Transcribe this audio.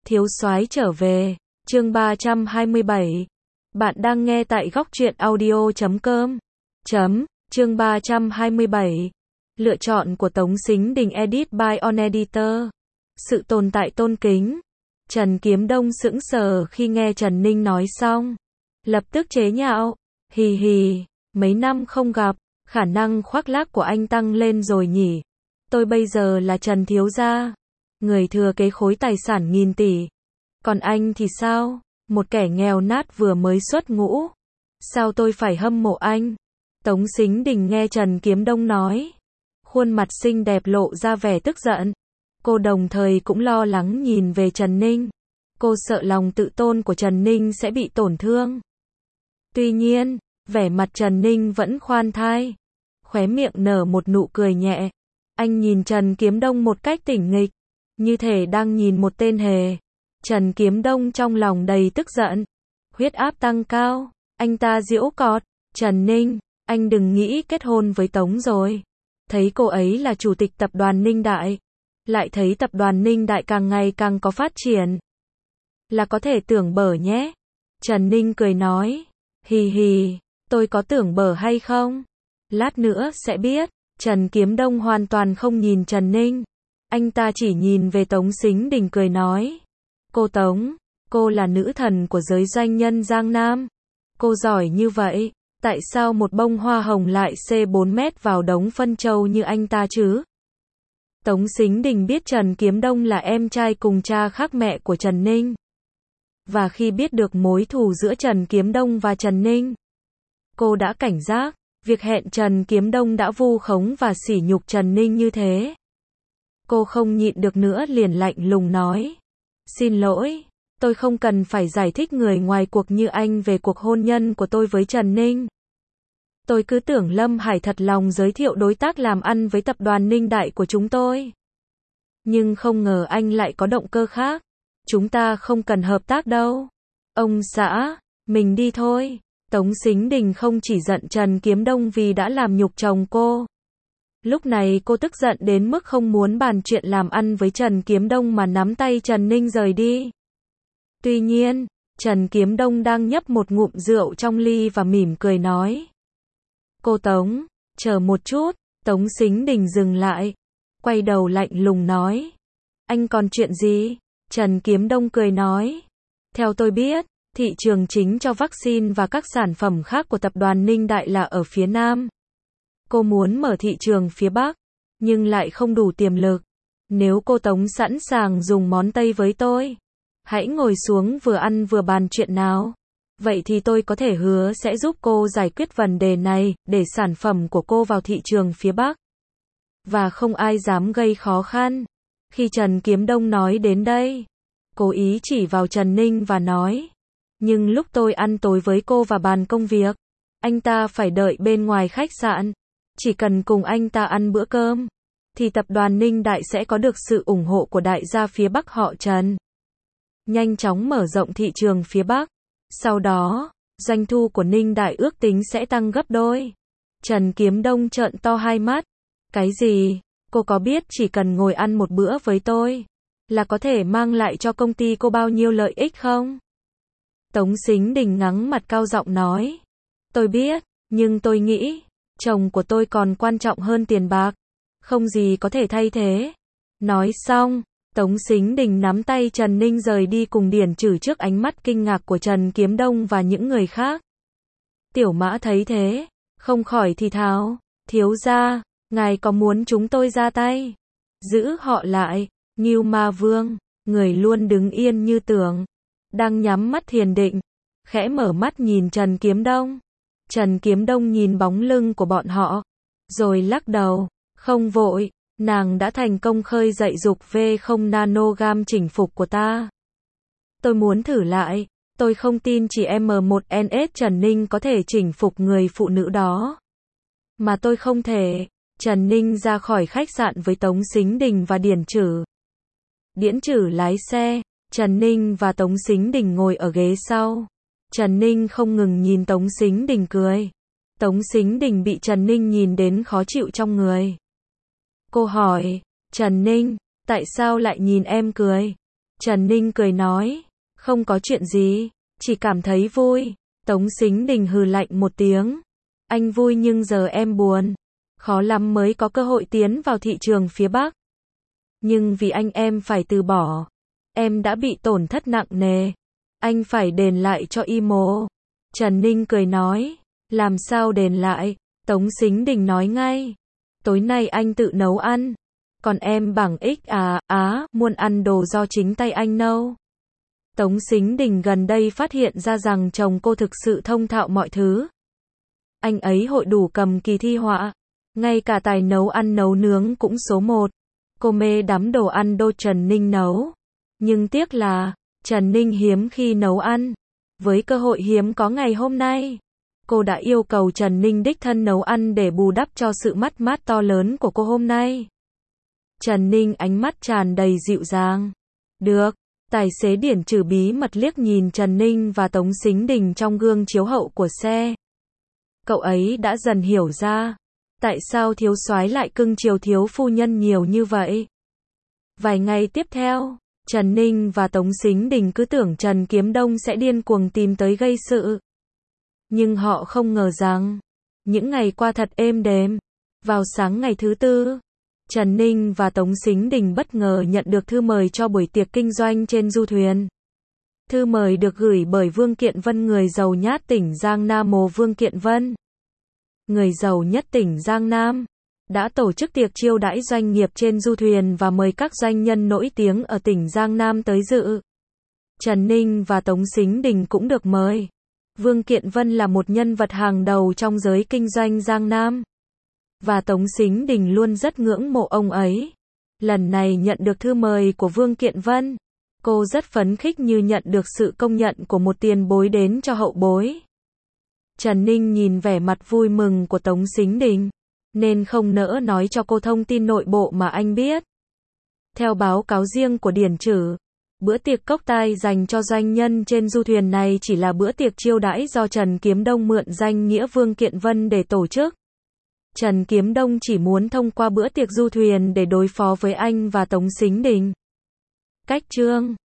Thiếu soái trở về, chương 327. Bạn đang nghe tại góc truyện audio.com. Chương 327. Lựa chọn của Tống Sính Đình edit by On Editor. Sự tồn tại tôn kính. Trần Kiếm Đông sững sờ khi nghe Trần Ninh nói xong. Lập tức chế nhạo. Hì hì, mấy năm không gặp, khả năng khoác lác của anh tăng lên rồi nhỉ. Tôi bây giờ là Trần Thiếu Gia, người thừa kế khối tài sản nghìn tỷ. Còn anh thì sao? Một kẻ nghèo nát vừa mới xuất ngũ. Sao tôi phải hâm mộ anh? Tống Sính Đình nghe Trần Kiếm Đông nói. Khuôn mặt xinh đẹp lộ ra vẻ tức giận. Cô đồng thời cũng lo lắng nhìn về Trần Ninh. Cô sợ lòng tự tôn của Trần Ninh sẽ bị tổn thương. Tuy nhiên, vẻ mặt Trần Ninh vẫn khoan thai. Khóe miệng nở một nụ cười nhẹ. Anh nhìn Trần Kiếm Đông một cách tỉnh nghịch, như thể đang nhìn một tên hề. Trần Kiếm Đông trong lòng đầy tức giận. Huyết áp tăng cao, anh ta giễu cợt. Trần Ninh, anh đừng nghĩ kết hôn với Tống rồi. Thấy cô ấy là chủ tịch tập đoàn Ninh Đại, lại thấy tập đoàn Ninh Đại càng ngày càng có phát triển, là có thể tưởng bở nhé. Trần Ninh cười nói. Hì hì, tôi có tưởng bở hay không? Lát nữa sẽ biết. Trần Kiếm Đông hoàn toàn không nhìn Trần Ninh. Anh ta chỉ nhìn về Tống Sính Đình cười nói. Cô Tống, cô là nữ thần của giới doanh nhân Giang Nam. Cô giỏi như vậy, tại sao một bông hoa hồng lại xê 4 mét vào đống phân châu như anh ta chứ? Tống Sính Đình biết Trần Kiếm Đông là em trai cùng cha khác mẹ của Trần Ninh. Và khi biết được mối thù giữa Trần Kiếm Đông và Trần Ninh, cô đã cảnh giác. Việc hẹn Trần Kiếm Đông đã vu khống và sỉ nhục Trần Ninh như thế. Cô không nhịn được nữa liền lạnh lùng nói. Xin lỗi, tôi không cần phải giải thích người ngoài cuộc như anh về cuộc hôn nhân của tôi với Trần Ninh. Tôi cứ tưởng Lâm Hải thật lòng giới thiệu đối tác làm ăn với tập đoàn Ninh Đại của chúng tôi. Nhưng không ngờ anh lại có động cơ khác. Chúng ta không cần hợp tác đâu. Ông xã, mình đi thôi. Tống Sính Đình không chỉ giận Trần Kiếm Đông vì đã làm nhục chồng cô. Lúc này cô tức giận đến mức không muốn bàn chuyện làm ăn với Trần Kiếm Đông mà nắm tay Trần Ninh rời đi. Tuy nhiên, Trần Kiếm Đông đang nhấp một ngụm rượu trong ly và mỉm cười nói. Cô Tống, chờ một chút. Tống Sính Đình dừng lại, quay đầu lạnh lùng nói. Anh còn chuyện gì? Trần Kiếm Đông cười nói. Theo tôi biết, thị trường chính cho vaccine và các sản phẩm khác của tập đoàn Ninh Đại là ở phía Nam. Cô muốn mở thị trường phía Bắc, nhưng lại không đủ tiềm lực. Nếu cô Tống sẵn sàng dùng món Tây với tôi, hãy ngồi xuống vừa ăn vừa bàn chuyện nào. Vậy thì tôi có thể hứa sẽ giúp cô giải quyết vấn đề này, để sản phẩm của cô vào thị trường phía Bắc. Và không ai dám gây khó khăn. Khi Trần Kiếm Đông nói đến đây, cố ý chỉ vào Trần Ninh và nói. Nhưng lúc tôi ăn tối với cô và bàn công việc, anh ta phải đợi bên ngoài khách sạn. Chỉ cần cùng anh ta ăn bữa cơm, thì tập đoàn Ninh Đại sẽ có được sự ủng hộ của đại gia phía Bắc họ Trần. Nhanh chóng mở rộng thị trường phía Bắc. Sau đó, doanh thu của Ninh Đại ước tính sẽ tăng gấp đôi. Trần Kiếm Đông trợn to hai mắt. Cái gì? Cô có biết chỉ cần ngồi ăn một bữa với tôi, là có thể mang lại cho công ty cô bao nhiêu lợi ích không? Tống Sính Đình ngắng mặt cao giọng nói. Tôi biết, nhưng tôi nghĩ, chồng của tôi còn quan trọng hơn tiền bạc. Không gì có thể thay thế. Nói xong, Tống Sính Đình nắm tay Trần Ninh rời đi cùng Điển Trử trước ánh mắt kinh ngạc của Trần Kiếm Đông và những người khác. Tiểu Mã thấy thế, không khỏi thì thào. Thiếu gia, ngài có muốn chúng tôi ra tay? Giữ họ lại. Ngưu Ma Vương, người luôn đứng yên như tượng, đang nhắm mắt thiền định, khẽ mở mắt nhìn Trần Kiếm Đông. Trần Kiếm Đông nhìn bóng lưng của bọn họ, rồi lắc đầu. Không vội, nàng đã thành công khơi dậy dục V0 nanogam chỉnh phục của ta. Tôi muốn thử lại, tôi không tin chỉ M1NS Trần Ninh có thể chỉnh phục người phụ nữ đó. Mà tôi không thể. Trần Ninh ra khỏi khách sạn với Tống Sính Đình và Điển Trử. Điển Trử lái xe, Trần Ninh và Tống Sính Đình ngồi ở ghế sau. Trần Ninh không ngừng nhìn Tống Sính Đình cười. Tống Sính Đình bị Trần Ninh nhìn đến khó chịu trong người. Cô hỏi, Trần Ninh, tại sao lại nhìn em cười? Trần Ninh cười nói, không có chuyện gì, chỉ cảm thấy vui. Tống Sính Đình hừ lạnh một tiếng, anh vui nhưng giờ em buồn, khó lắm mới có cơ hội tiến vào thị trường phía Bắc. Nhưng vì anh em phải từ bỏ, em đã bị tổn thất nặng nề, anh phải đền lại cho Imo. Trần Ninh cười nói, làm sao đền lại? Tống Sính Đình nói ngay, tối nay anh tự nấu ăn, còn em bằng muốn ăn đồ do chính tay anh nấu. Tống Sính Đình gần đây phát hiện ra rằng chồng cô thực sự thông thạo mọi thứ. Anh ấy hội đủ cầm kỳ thi họa, ngay cả tài nấu ăn nấu nướng cũng số 1. Cô mê đắm đồ ăn do Trần Ninh nấu. Nhưng tiếc là, Trần Ninh hiếm khi nấu ăn. Với cơ hội hiếm có ngày hôm nay, cô đã yêu cầu Trần Ninh đích thân nấu ăn để bù đắp cho sự mất mát to lớn của cô hôm nay. Trần Ninh ánh mắt tràn đầy dịu dàng. Được. Tài xế Điển Trừ bí mật liếc nhìn Trần Ninh và Tống Sính Đình trong gương chiếu hậu của xe. Cậu ấy đã dần hiểu ra, tại sao thiếu soái lại cưng chiều thiếu phu nhân nhiều như vậy. Vài ngày tiếp theo, Trần Ninh và Tống Sính Đình cứ tưởng Trần Kiếm Đông sẽ điên cuồng tìm tới gây sự. Nhưng họ không ngờ rằng, những ngày qua thật êm đềm. Vào sáng ngày thứ Tư, Trần Ninh và Tống Sính Đình bất ngờ nhận được thư mời cho buổi tiệc kinh doanh trên du thuyền. Thư mời được gửi bởi Vương Kiện Vân, người giàu nhất tỉnh Giang Nam. Vương Kiện Vân, người giàu nhất tỉnh Giang Nam, đã tổ chức tiệc chiêu đãi doanh nghiệp trên du thuyền và mời các doanh nhân nổi tiếng ở tỉnh Giang Nam tới dự. Trần Ninh và Tống Sính Đình cũng được mời. Vương Kiện Vân là một nhân vật hàng đầu trong giới kinh doanh Giang Nam, và Tống Sính Đình luôn rất ngưỡng mộ ông ấy. Lần này nhận được thư mời của Vương Kiện Vân, cô rất phấn khích như nhận được sự công nhận của một tiền bối đến cho hậu bối. Trần Ninh nhìn vẻ mặt vui mừng của Tống Sính Đình, nên không nỡ nói cho cô thông tin nội bộ mà anh biết. Theo báo cáo riêng của Điển Trừ, bữa tiệc cốc tai dành cho doanh nhân trên du thuyền này chỉ là bữa tiệc chiêu đãi do Trần Kiếm Đông mượn danh nghĩa Vương Kiện Vân để tổ chức. Trần Kiếm Đông chỉ muốn thông qua bữa tiệc du thuyền để đối phó với anh và Tống Sính Đình. Cách chương